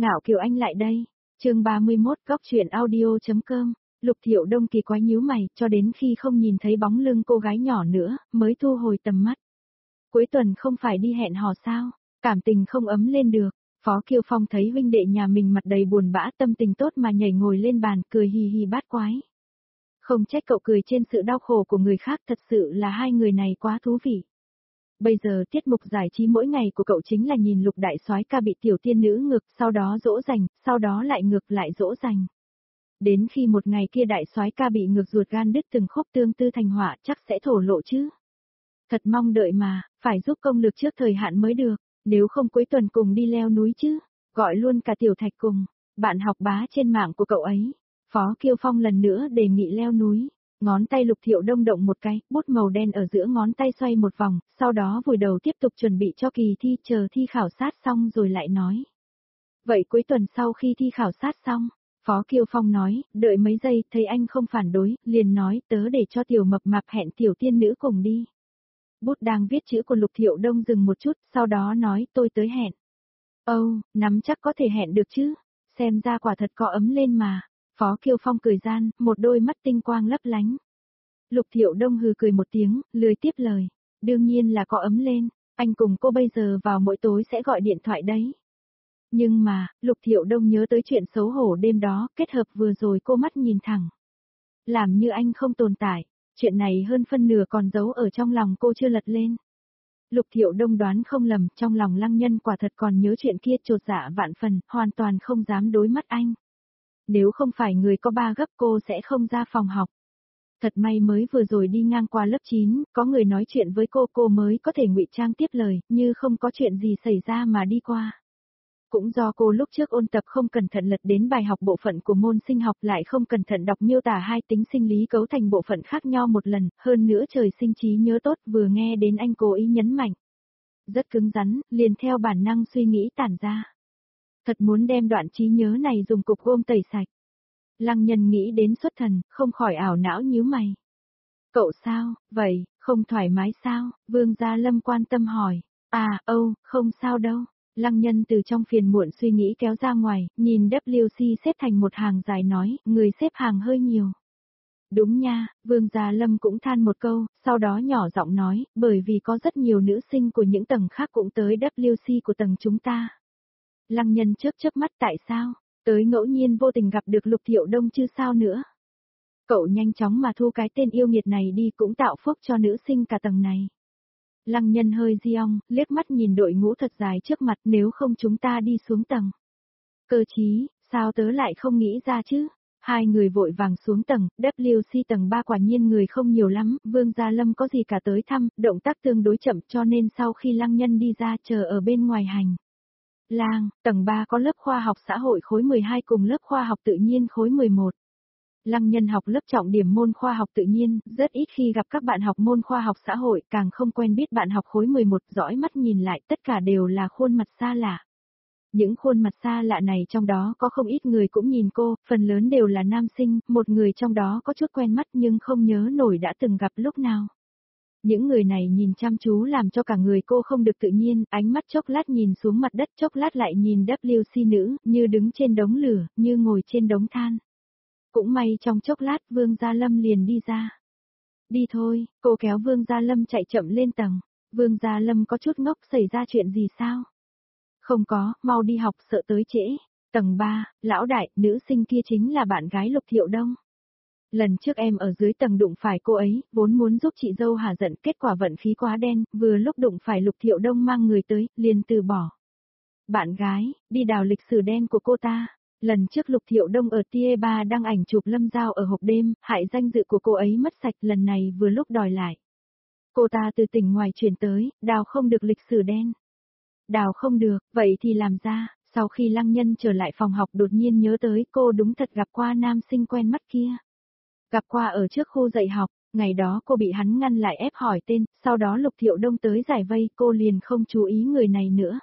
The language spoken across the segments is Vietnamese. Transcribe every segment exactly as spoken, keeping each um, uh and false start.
Ngạo Kiều Anh lại đây. Chương ba mươi mốt góc truyện audio.com. Lục Thiệu Đông kỳ quái nhíu mày, cho đến khi không nhìn thấy bóng lưng cô gái nhỏ nữa, mới thu hồi tầm mắt. Cuối tuần không phải đi hẹn hò sao? Cảm tình không ấm lên được. Phó Kiêu Phong thấy huynh đệ nhà mình mặt đầy buồn bã, tâm tình tốt mà nhảy ngồi lên bàn, cười hì hì bát quái. Không trách cậu cười trên sự đau khổ của người khác, thật sự là hai người này quá thú vị. Bây giờ tiết mục giải trí mỗi ngày của cậu chính là nhìn Lục đại soái ca bị tiểu tiên nữ ngược, sau đó dỗ dành, sau đó lại ngược lại dỗ dành. Đến khi một ngày kia đại soái ca bị ngược ruột gan đứt từng khúc tương tư thành họa, chắc sẽ thổ lộ chứ. Thật mong đợi mà, phải giúp công lực trước thời hạn mới được, nếu không cuối tuần cùng đi leo núi chứ, gọi luôn cả Tiểu Thạch cùng, bạn học bá trên mạng của cậu ấy. Phó Kiêu Phong lần nữa đề nghị leo núi. Ngón tay Lục Thiệu Đông động một cái, bút màu đen ở giữa ngón tay xoay một vòng, sau đó vùi đầu tiếp tục chuẩn bị cho kỳ thi, chờ thi khảo sát xong rồi lại nói. Vậy cuối tuần sau khi thi khảo sát xong, Phó Kiêu Phong nói, đợi mấy giây, thấy anh không phản đối, liền nói tớ để cho tiểu mập mạp hẹn tiểu tiên nữ cùng đi. Bút đang viết chữ của Lục Thiệu Đông dừng một chút, sau đó nói tôi tới hẹn. Âu, oh, nắm chắc có thể hẹn được chứ, xem ra quả thật có ấm lên mà. Phó Kiêu Phong cười gian, một đôi mắt tinh quang lấp lánh. Lục Thiệu Đông hừ cười một tiếng, lười tiếp lời. Đương nhiên là có ấm lên, anh cùng cô bây giờ vào mỗi tối sẽ gọi điện thoại đấy. Nhưng mà, Lục Thiệu Đông nhớ tới chuyện xấu hổ đêm đó, kết hợp vừa rồi cô mắt nhìn thẳng. Làm như anh không tồn tại, chuyện này hơn phân nửa còn giấu ở trong lòng cô chưa lật lên. Lục Thiệu Đông đoán không lầm, trong lòng Lăng Nhân quả thật còn nhớ chuyện kia, chột dạ vạn phần, hoàn toàn không dám đối mắt anh. Nếu không phải người có ba gấp cô sẽ không ra phòng học. Thật may mới vừa rồi đi ngang qua lớp chín, có người nói chuyện với cô, cô mới có thể ngụy trang tiếp lời, như không có chuyện gì xảy ra mà đi qua. Cũng do cô lúc trước ôn tập không cẩn thận lật đến bài học bộ phận của môn sinh học, lại không cẩn thận đọc miêu tả hai tính sinh lý cấu thành bộ phận khác nhau một lần, hơn nữa trời sinh trí nhớ tốt, vừa nghe đến anh cố ý nhấn mạnh. Rất cứng rắn, liền theo bản năng suy nghĩ tản ra. Thật muốn đem đoạn trí nhớ này dùng cục gôm tẩy sạch. Lăng Nhân nghĩ đến xuất thần, không khỏi ảo não nhíu mày. Cậu sao, vậy, không thoải mái sao? Vương Gia Lâm quan tâm hỏi. À, âu, không sao đâu. Lăng Nhân từ trong phiền muộn suy nghĩ kéo ra ngoài, nhìn W C xếp thành một hàng dài nói, người xếp hàng hơi nhiều. Đúng nha, Vương Gia Lâm cũng than một câu, sau đó nhỏ giọng nói, bởi vì có rất nhiều nữ sinh của những tầng khác cũng tới W C của tầng chúng ta. Lăng Nhân chớp chớp mắt, tại sao? Tới ngẫu nhiên vô tình gặp được Lục Thiệu Đông chứ sao nữa. Cậu nhanh chóng mà thu cái tên yêu nghiệt này đi, cũng tạo phúc cho nữ sinh cả tầng này. Lăng Nhân hơi giong, liếc mắt nhìn đội ngũ thật dài trước mặt, nếu không chúng ta đi xuống tầng. Cơ chí, sao tớ lại không nghĩ ra chứ? Hai người vội vàng xuống tầng, W C tầng ba quả nhiên người không nhiều lắm, Vương Gia Lâm có gì cả tới thăm, động tác tương đối chậm cho nên sau khi Lăng Nhân đi ra chờ ở bên ngoài hành. Lang, tầng ba có lớp khoa học xã hội khối mười hai cùng lớp khoa học tự nhiên khối mười một. Lăng Nhân học lớp trọng điểm môn khoa học tự nhiên, rất ít khi gặp các bạn học môn khoa học xã hội, càng không quen biết bạn học khối mười một, dõi mắt nhìn lại tất cả đều là khuôn mặt xa lạ. Những khuôn mặt xa lạ này trong đó có không ít người cũng nhìn cô, phần lớn đều là nam sinh, một người trong đó có chút quen mắt nhưng không nhớ nổi đã từng gặp lúc nào. Những người này nhìn chăm chú làm cho cả người cô không được tự nhiên, ánh mắt chốc lát nhìn xuống mặt đất, chốc lát lại nhìn W C nữ, như đứng trên đống lửa, như ngồi trên đống than. Cũng may trong chốc lát Vương Gia Lâm liền đi ra. Đi thôi, cô kéo Vương Gia Lâm chạy chậm lên tầng. Vương Gia Lâm có chút ngốc, xảy ra chuyện gì sao? Không có, mau đi học, sợ tới trễ. Tầng ba, lão đại, nữ sinh kia chính là bạn gái Lục Thiệu Đông. Lần trước em ở dưới tầng đụng phải cô ấy, vốn muốn giúp chị dâu hả giận, kết quả vận khí quá đen, vừa lúc đụng phải Lục Thiệu Đông mang người tới, liền từ bỏ. Bạn gái, đi đào lịch sử đen của cô ta. Lần trước Lục Thiệu Đông ở Tier ba đăng ảnh chụp Lâm Giao ở hộp đêm, hại danh dự của cô ấy mất sạch, lần này vừa lúc đòi lại. Cô ta từ tỉnh ngoài chuyển tới, đào không được lịch sử đen. Đào không được, vậy thì làm ra, sau khi Lăng Nhân trở lại phòng học đột nhiên nhớ tới cô đúng thật gặp qua nam sinh quen mắt kia. Gặp qua ở trước khu dạy học, ngày đó cô bị hắn ngăn lại ép hỏi tên, sau đó Lục Thiệu Đông tới giải vây, cô liền không chú ý người này nữa.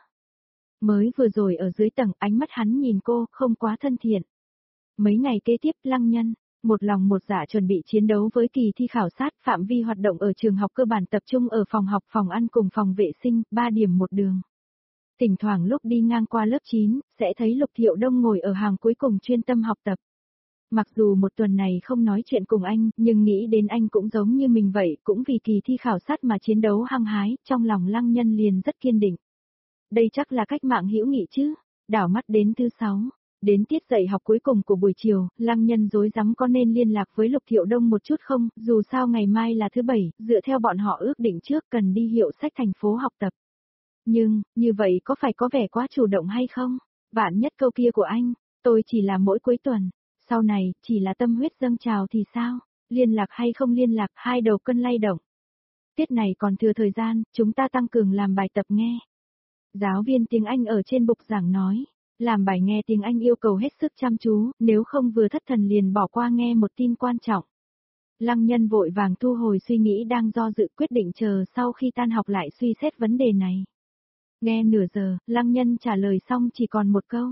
Mới vừa rồi ở dưới tầng, ánh mắt hắn nhìn cô, không quá thân thiện. Mấy ngày kế tiếp, Lăng Nhân, một lòng một dạ chuẩn bị chiến đấu với kỳ thi khảo sát, phạm vi hoạt động ở trường học cơ bản tập trung ở phòng học, phòng ăn cùng phòng vệ sinh, ba điểm một đường. Thỉnh thoảng lúc đi ngang qua lớp chín, sẽ thấy Lục Thiệu Đông ngồi ở hàng cuối cùng chuyên tâm học tập. Mặc dù một tuần này không nói chuyện cùng anh, nhưng nghĩ đến anh cũng giống như mình vậy, cũng vì kỳ thi khảo sát mà chiến đấu hăng hái, trong lòng Lăng Nhân liền rất kiên định. Đây chắc là cách mạng hữu nghị chứ. Đảo mắt đến thứ sáu, đến tiết dạy học cuối cùng của buổi chiều, Lăng Nhân rối rắm có nên liên lạc với Lục Thiệu Đông một chút không, dù sao ngày mai là thứ bảy, dựa theo bọn họ ước định trước cần đi hiệu sách thành phố học tập. Nhưng, như vậy có phải có vẻ quá chủ động hay không? Vạn nhất câu kia của anh, tôi chỉ là mỗi cuối tuần, sau này, chỉ là tâm huyết dâng trào thì sao? Liên lạc hay không liên lạc, hai đầu cân lay động. Tiết này còn thừa thời gian, chúng ta tăng cường làm bài tập nghe. Giáo viên tiếng Anh ở trên bục giảng nói, làm bài nghe tiếng Anh yêu cầu hết sức chăm chú, nếu không vừa thất thần liền bỏ qua nghe một tin quan trọng. Lăng Nhân vội vàng thu hồi suy nghĩ đang do dự, quyết định chờ sau khi tan học lại suy xét vấn đề này. Nghe nửa giờ, Lăng Nhân trả lời xong chỉ còn một câu.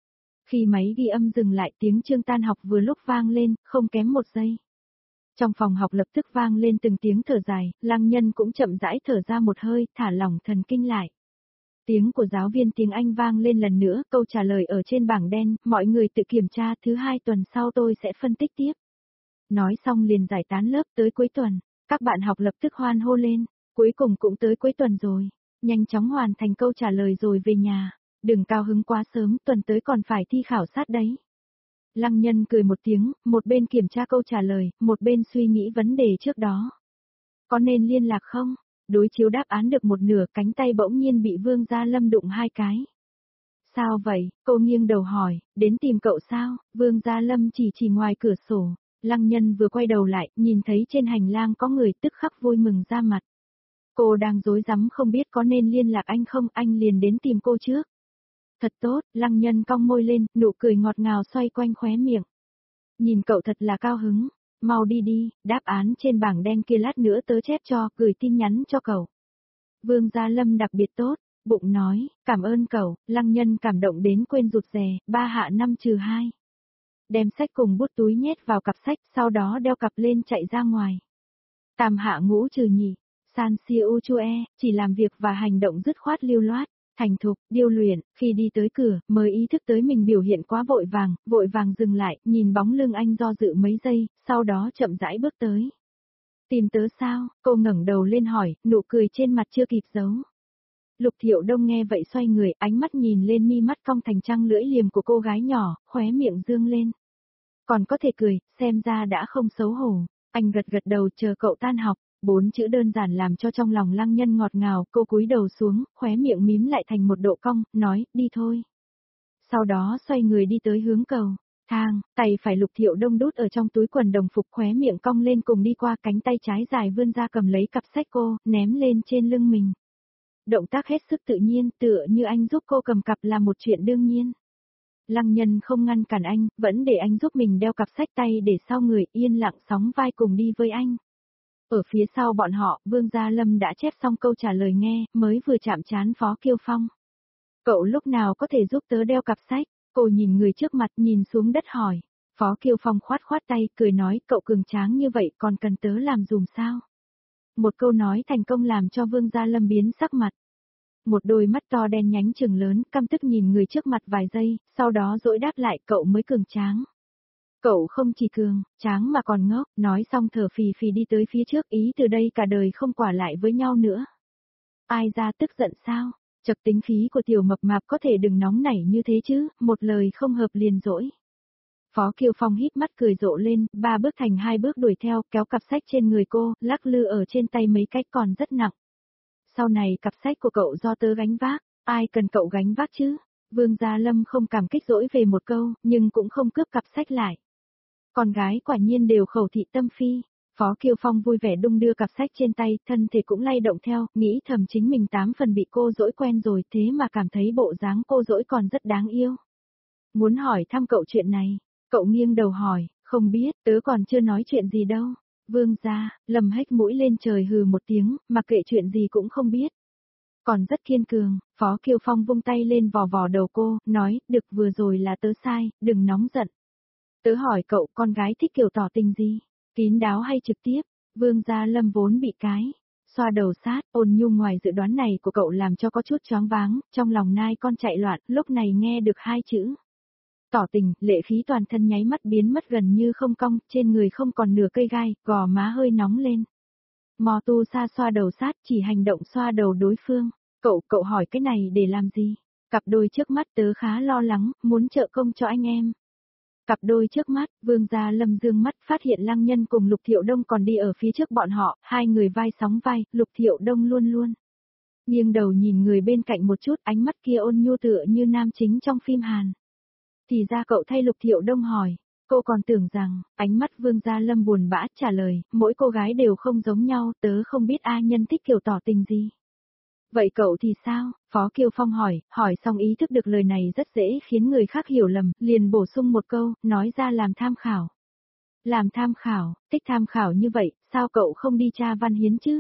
Khi máy ghi âm dừng lại, tiếng chuông tan học vừa lúc vang lên, không kém một giây. Trong phòng học lập tức vang lên từng tiếng thở dài, Lăng Nhân cũng chậm rãi thở ra một hơi, thả lỏng thần kinh lại. Tiếng của giáo viên tiếng Anh vang lên lần nữa, câu trả lời ở trên bảng đen, mọi người tự kiểm tra, thứ hai tuần sau tôi sẽ phân tích tiếp. Nói xong liền giải tán lớp, tới cuối tuần, các bạn học lập tức hoan hô lên, cuối cùng cũng tới cuối tuần rồi, nhanh chóng hoàn thành câu trả lời rồi về nhà, đừng cao hứng quá sớm, tuần tới còn phải thi khảo sát đấy. Lăng Nhân cười một tiếng, một bên kiểm tra câu trả lời, một bên suy nghĩ vấn đề trước đó. Có nên liên lạc không? Đối chiếu đáp án được một nửa, cánh tay bỗng nhiên bị Vương Gia Lâm đụng hai cái. Sao vậy? Cô nghiêng đầu hỏi, đến tìm cậu sao? Vương Gia Lâm chỉ chỉ ngoài cửa sổ. Lăng Nhân vừa quay đầu lại, nhìn thấy trên hành lang có người, tức khắc vui mừng ra mặt. Cô đang rối rắm không biết có nên liên lạc anh không, anh liền đến tìm cô trước. Thật tốt, Lăng Nhân cong môi lên, nụ cười ngọt ngào xoay quanh khóe miệng. Nhìn cậu thật là cao hứng. Mau đi đi, đáp án trên bảng đen kia lát nữa tớ chép cho, gửi tin nhắn cho cậu. Vương Gia Lâm đặc biệt tốt, bụng nói, cảm ơn cậu. Lăng Nhân cảm động đến quên rụt rè, ba hạ năm trừ hai. Đem sách cùng bút túi nhét vào cặp sách, sau đó đeo cặp lên chạy ra ngoài. Tam hạ ngũ trừ nhị, san siu chue, chỉ làm việc và hành động dứt khoát lưu loát. Thành thục, điêu luyện, khi đi tới cửa, mới ý thức tới mình biểu hiện quá vội vàng, vội vàng dừng lại, nhìn bóng lưng anh do dự mấy giây, sau đó chậm rãi bước tới. Tìm tớ sao? Cô ngẩng đầu lên hỏi, nụ cười trên mặt chưa kịp giấu. Lục Thiệu Đông nghe vậy xoay người, ánh mắt nhìn lên mi mắt cong thành trăng lưỡi liềm của cô gái nhỏ, khóe miệng dương lên. Còn có thể cười, xem ra đã không xấu hổ. Anh gật gật đầu chờ cậu tan học. Bốn chữ đơn giản làm cho trong lòng Lăng Nhân ngọt ngào, cô cúi đầu xuống, khóe miệng mím lại thành một độ cong, nói, đi thôi. Sau đó xoay người đi tới hướng cầu, thang, tay phải Lục Thiệu Đông đút ở trong túi quần đồng phục, khóe miệng cong lên cùng đi qua, cánh tay trái dài vươn ra cầm lấy cặp sách cô, ném lên trên lưng mình. Động tác hết sức tự nhiên, tựa như anh giúp cô cầm cặp là một chuyện đương nhiên. Lăng Nhân không ngăn cản anh, vẫn để anh giúp mình đeo cặp sách, tay để sau người, yên lặng sóng vai cùng đi với anh. Ở phía sau bọn họ, Vương Gia Lâm đã chép xong câu trả lời nghe, mới vừa chạm trán Phó Kiêu Phong. Cậu lúc nào có thể giúp tớ đeo cặp sách? Cô nhìn người trước mặt, nhìn xuống đất hỏi. Phó Kiêu Phong khoát khoát tay, cười nói, cậu cường tráng như vậy còn cần tớ làm dùm sao? Một câu nói thành công làm cho Vương Gia Lâm biến sắc mặt. Một đôi mắt to đen nhánh trừng lớn, căm tức nhìn người trước mặt vài giây, sau đó dỗi đáp lại, cậu mới cường tráng. Cậu không chỉ cường, tráng mà còn ngốc, nói xong thở phì phì đi tới phía trước, ý từ đây cả đời không quả lại với nhau nữa. Ai ra tức giận sao? Chật tính khí của tiểu mập mạp có thể đừng nóng nảy như thế chứ, một lời không hợp liền dỗi. Phó Kiều Phong híp mắt cười rộ lên, ba bước thành hai bước đuổi theo, kéo cặp sách trên người cô, lắc lư ở trên tay mấy cách còn rất nặng. Sau này cặp sách của cậu do tớ gánh vác, ai cần cậu gánh vác chứ? Vương Gia Lâm không cảm kích dỗi về một câu, nhưng cũng không cướp cặp sách lại. Con gái quả nhiên đều khẩu thị tâm phi. Phó Kiều Phong vui vẻ đung đưa cặp sách trên tay, thân thể cũng lay động theo, nghĩ thầm chính mình tám phần bị cô dỗi quen rồi, thế mà cảm thấy bộ dáng cô dỗi còn rất đáng yêu. Muốn hỏi thăm cậu chuyện này, cậu nghiêng đầu hỏi, không biết, tớ còn chưa nói chuyện gì đâu. Vương gia, Lâm hếch mũi lên trời hừ một tiếng, mặc kệ chuyện gì cũng không biết. Còn rất kiên cường, Phó Kiều Phong vung tay lên vò vò đầu cô, nói, được vừa rồi là tớ sai, đừng nóng giận. Tớ hỏi cậu, con gái thích kiểu tỏ tình gì? Kín đáo hay trực tiếp? Vương Gia Lâm vốn bị cái xoa đầu sát, Ôn Nhu ngoài dự đoán này của cậu làm cho có chút choáng váng, trong lòng nai con chạy loạn, lúc này nghe được hai chữ. Tỏ tình, lệ khí toàn thân nháy mắt biến mất gần như không cong, trên người không còn nửa cây gai, gò má hơi nóng lên. Mò tu sa xoa đầu sát, chỉ hành động xoa đầu đối phương. Cậu, cậu hỏi cái này để làm gì? Cặp đôi trước mắt tớ khá lo lắng, muốn trợ công cho anh em. Cặp đôi trước mắt, Vương Gia Lâm dương mắt phát hiện Lăng Nhân cùng Lục Thiệu Đông còn đi ở phía trước bọn họ, hai người vai sóng vai, Lục Thiệu Đông luôn luôn. Nghiêng đầu nhìn người bên cạnh một chút, ánh mắt kia ôn nhu tựa như nam chính trong phim Hàn. Thì ra cậu thay Lục Thiệu Đông hỏi, cô còn tưởng rằng, ánh mắt Vương Gia Lâm buồn bã trả lời, mỗi cô gái đều không giống nhau, tớ không biết ai nhân thích kiểu tỏ tình gì. Vậy cậu thì sao? Phó Kiều Phong hỏi, hỏi xong ý thức được lời này rất dễ khiến người khác hiểu lầm, liền bổ sung một câu, nói ra làm tham khảo. Làm tham khảo, thích tham khảo như vậy, sao cậu không đi tra văn hiến chứ?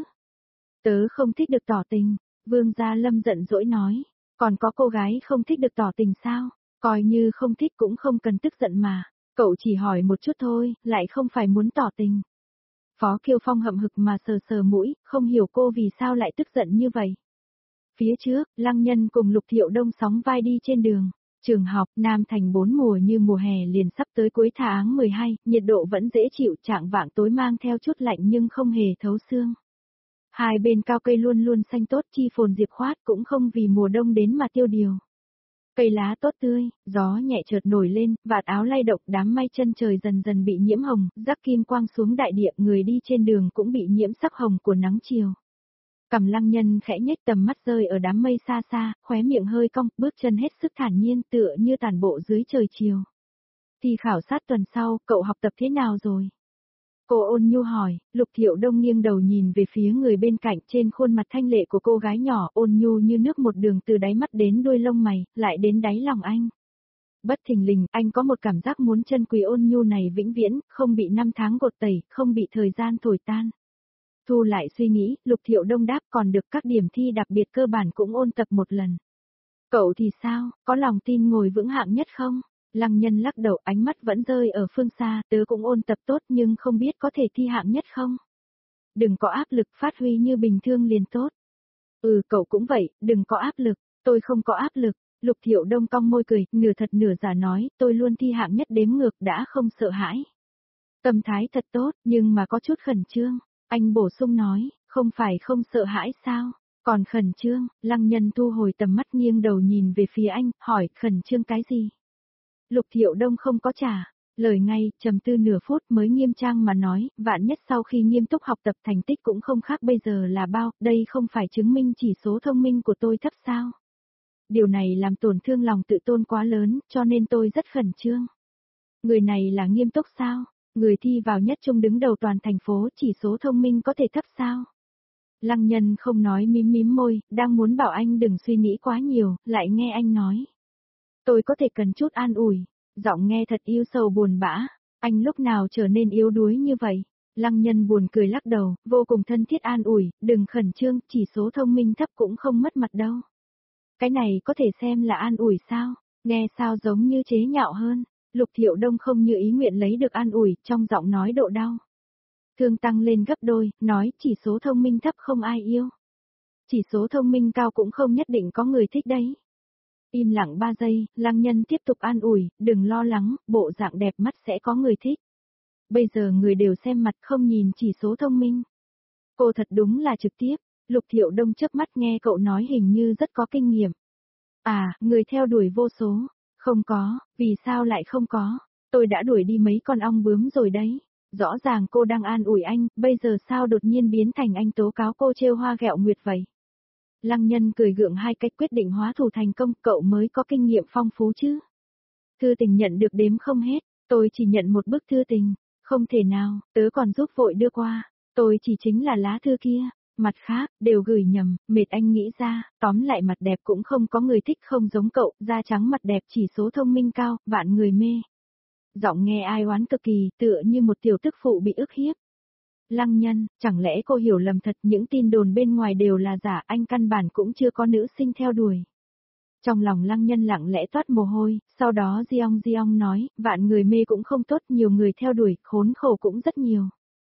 Tớ không thích được tỏ tình, Vương Gia Lâm giận dỗi nói, còn có cô gái không thích được tỏ tình sao? Coi như không thích cũng không cần tức giận mà, cậu chỉ hỏi một chút thôi, lại không phải muốn tỏ tình. Phó Kiều Phong hậm hực mà sờ sờ mũi, không hiểu cô vì sao lại tức giận như vậy. Phía trước, Lăng Nhân cùng Lục Thiệu Đông sóng vai đi trên đường. Trường học, Nam Thành bốn mùa như mùa hè liền sắp tới cuối tháng mười hai, nhiệt độ vẫn dễ chịu, trạng vạng tối mang theo chút lạnh nhưng không hề thấu xương. Hai bên cao cây luôn luôn xanh tốt, chi phồn diệp khoát cũng không vì mùa đông đến mà tiêu điều. Cây lá tốt tươi, gió nhẹ chợt nổi lên, vạt áo lay động, đám mây chân trời dần dần bị nhiễm hồng, rắc kim quang xuống đại địa, người đi trên đường cũng bị nhiễm sắc hồng của nắng chiều. Cằm Lăng Nhân khẽ nhếch tầm mắt rơi ở đám mây xa xa, khóe miệng hơi cong, bước chân hết sức thản nhiên tựa như tản bộ dưới trời chiều. Thì khảo sát tuần sau, cậu học tập thế nào rồi? Cô ôn nhu hỏi, Lục Thiệu Đông nghiêng đầu nhìn về phía người bên cạnh, trên khuôn mặt thanh lệ của cô gái nhỏ ôn nhu như nước một đường từ đáy mắt đến đuôi lông mày, lại đến đáy lòng anh. Bất thình lình, anh có một cảm giác muốn chân quý ôn nhu này vĩnh viễn, không bị năm tháng gột tẩy, không bị thời gian thổi tan. Thu lại suy nghĩ, Lục Thiệu Đông đáp còn được các điểm thi đặc biệt cơ bản cũng ôn tập một lần. Cậu thì sao, có lòng tin ngồi vững hạng nhất không? Lăng Nhân lắc đầu, ánh mắt vẫn rơi ở phương xa, tớ cũng ôn tập tốt nhưng không biết có thể thi hạng nhất không? Đừng có áp lực, phát huy như bình thường liền tốt. Ừ, cậu cũng vậy, đừng có áp lực, tôi không có áp lực. Lục Thiệu Đông cong môi cười, nửa thật nửa giả nói, tôi luôn thi hạng nhất đếm ngược đã không sợ hãi. Tâm thái thật tốt, nhưng mà có chút khẩn trương. Anh bổ sung nói, không phải không sợ hãi sao, còn khẩn trương. Lăng Nhân thu hồi tầm mắt nghiêng đầu nhìn về phía anh, hỏi, khẩn trương cái gì? Lục Thiệu Đông không có trả lời ngay, trầm tư nửa phút mới nghiêm trang mà nói, vạn nhất sau khi nghiêm túc học tập thành tích cũng không khác bây giờ là bao, đây không phải chứng minh chỉ số thông minh của tôi thấp sao? Điều này làm tổn thương lòng tự tôn quá lớn, cho nên tôi rất khẩn trương. Người này là nghiêm túc sao? Người thi vào nhất trung đứng đầu toàn thành phố, chỉ số thông minh có thể thấp sao? Lăng Nhân không nói, mím mím môi, đang muốn bảo anh đừng suy nghĩ quá nhiều, lại nghe anh nói. Tôi có thể cần chút an ủi, giọng nghe thật yêu sầu buồn bã, anh lúc nào trở nên yếu đuối như vậy? Lăng Nhân buồn cười lắc đầu, vô cùng thân thiết an ủi, đừng khẩn trương, chỉ số thông minh thấp cũng không mất mặt đâu. Cái này có thể xem là an ủi sao? Nghe sao giống như chế nhạo hơn. Lục Thiệu Đông không như ý nguyện lấy được an ủi, trong giọng nói độ đau. Thương tăng lên gấp đôi, nói chỉ số thông minh thấp không ai yêu. Chỉ số thông minh cao cũng không nhất định có người thích đấy. Im lặng ba giây, Lăng Nhân tiếp tục an ủi, đừng lo lắng, bộ dạng đẹp mắt sẽ có người thích. Bây giờ người đều xem mặt không nhìn chỉ số thông minh. Cô thật đúng là trực tiếp. Lục Thiệu Đông chớp mắt nghe cậu nói hình như rất có kinh nghiệm. À, người theo đuổi vô số. Không có, vì sao lại không có? Tôi đã đuổi đi mấy con ong bướm rồi đấy. Rõ ràng cô đang an ủi anh, bây giờ sao đột nhiên biến thành anh tố cáo cô trêu hoa ghẹo nguyệt vậy? Lăng Nhân cười gượng hai cách quyết định hóa thù thành công, cậu mới có kinh nghiệm phong phú chứ. Thư tình nhận được đếm không hết, tôi chỉ nhận một bức thư tình. Không thể nào, tớ còn giúp vội đưa qua. Tôi chỉ chính là lá thư kia. Mặt khác, đều gửi nhầm, mệt anh nghĩ ra, tóm lại mặt đẹp cũng không có người thích không giống cậu, da trắng mặt đẹp chỉ số thông minh cao, vạn người mê. Giọng nghe ai oán cực kỳ, tựa như một tiểu tức phụ bị ức hiếp. Lăng Nhân, chẳng lẽ cô hiểu lầm thật những tin đồn bên ngoài đều là giả, anh căn bản cũng chưa có nữ sinh theo đuổi. Trong lòng Lăng Nhân lặng lẽ toát mồ hôi, sau đó Giong Giong nói, vạn người mê cũng không tốt, nhiều người theo đuổi, khốn khổ cũng rất nhiều.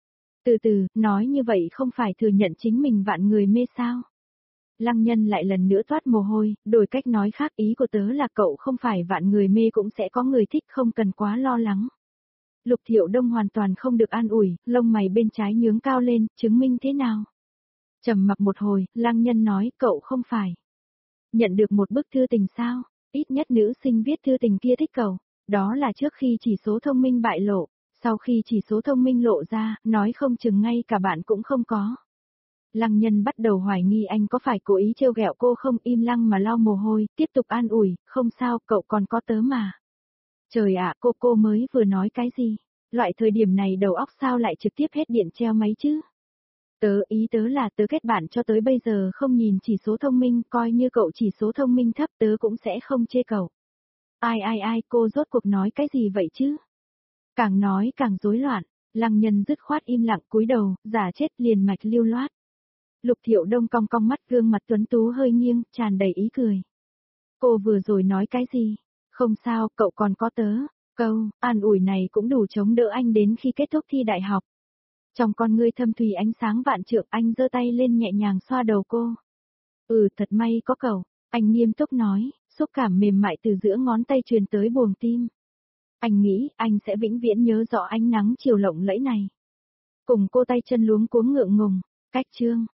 Từ từ, nói như vậy không phải thừa nhận chính mình vạn người mê sao? Lăng Nhân lại lần nữa toát mồ hôi, đổi cách nói khác, ý của tớ là cậu không phải vạn người mê cũng sẽ có người thích, không cần quá lo lắng. Lục Thiệu Đông hoàn toàn không được an ủi, lông mày bên trái nhướng cao lên, chứng minh thế nào? Trầm mặc một hồi, Lăng Nhân nói, cậu không phải nhận được một bức thư tình sao? Ít nhất nữ sinh viết thư tình kia thích cậu, đó là trước khi chỉ số thông minh bại lộ, sau khi chỉ số thông minh lộ ra, nói không chừng ngay cả bạn cũng không có. Lăng Nhân bắt đầu hoài nghi anh có phải cố ý trêu ghẹo cô không, im lặng mà lau mồ hôi, tiếp tục an ủi, không sao, cậu còn có tớ mà. Trời ạ, cô cô mới vừa nói cái gì? Loại thời điểm này đầu óc sao lại trực tiếp hết điện treo máy chứ? Tớ ý tớ là tớ kết bạn cho tới bây giờ không nhìn chỉ số thông minh, coi như cậu chỉ số thông minh thấp tớ cũng sẽ không chê cậu. Ai ai ai, cô rốt cuộc nói cái gì vậy chứ? Càng nói càng rối loạn, Lăng Nhân dứt khoát im lặng cúi đầu, giả chết liền mạch lưu loát. Lục Thiệu Đông cong cong mắt, gương mặt tuấn tú hơi nghiêng, tràn đầy ý cười. Cô vừa rồi nói cái gì? Không sao, cậu còn có tớ. Câu, an ủi này cũng đủ chống đỡ anh đến khi kết thúc thi đại học. Trong con ngươi thâm thủy ánh sáng vạn trượng, anh giơ tay lên nhẹ nhàng xoa đầu cô. Ừ, thật may có cậu, anh nghiêm túc nói, xúc cảm mềm mại từ giữa ngón tay truyền tới buồng tim. Anh nghĩ anh sẽ vĩnh viễn nhớ rõ ánh nắng chiều lộng lẫy này. Cùng cô tay chân luống cuống ngượng ngùng, cách chương.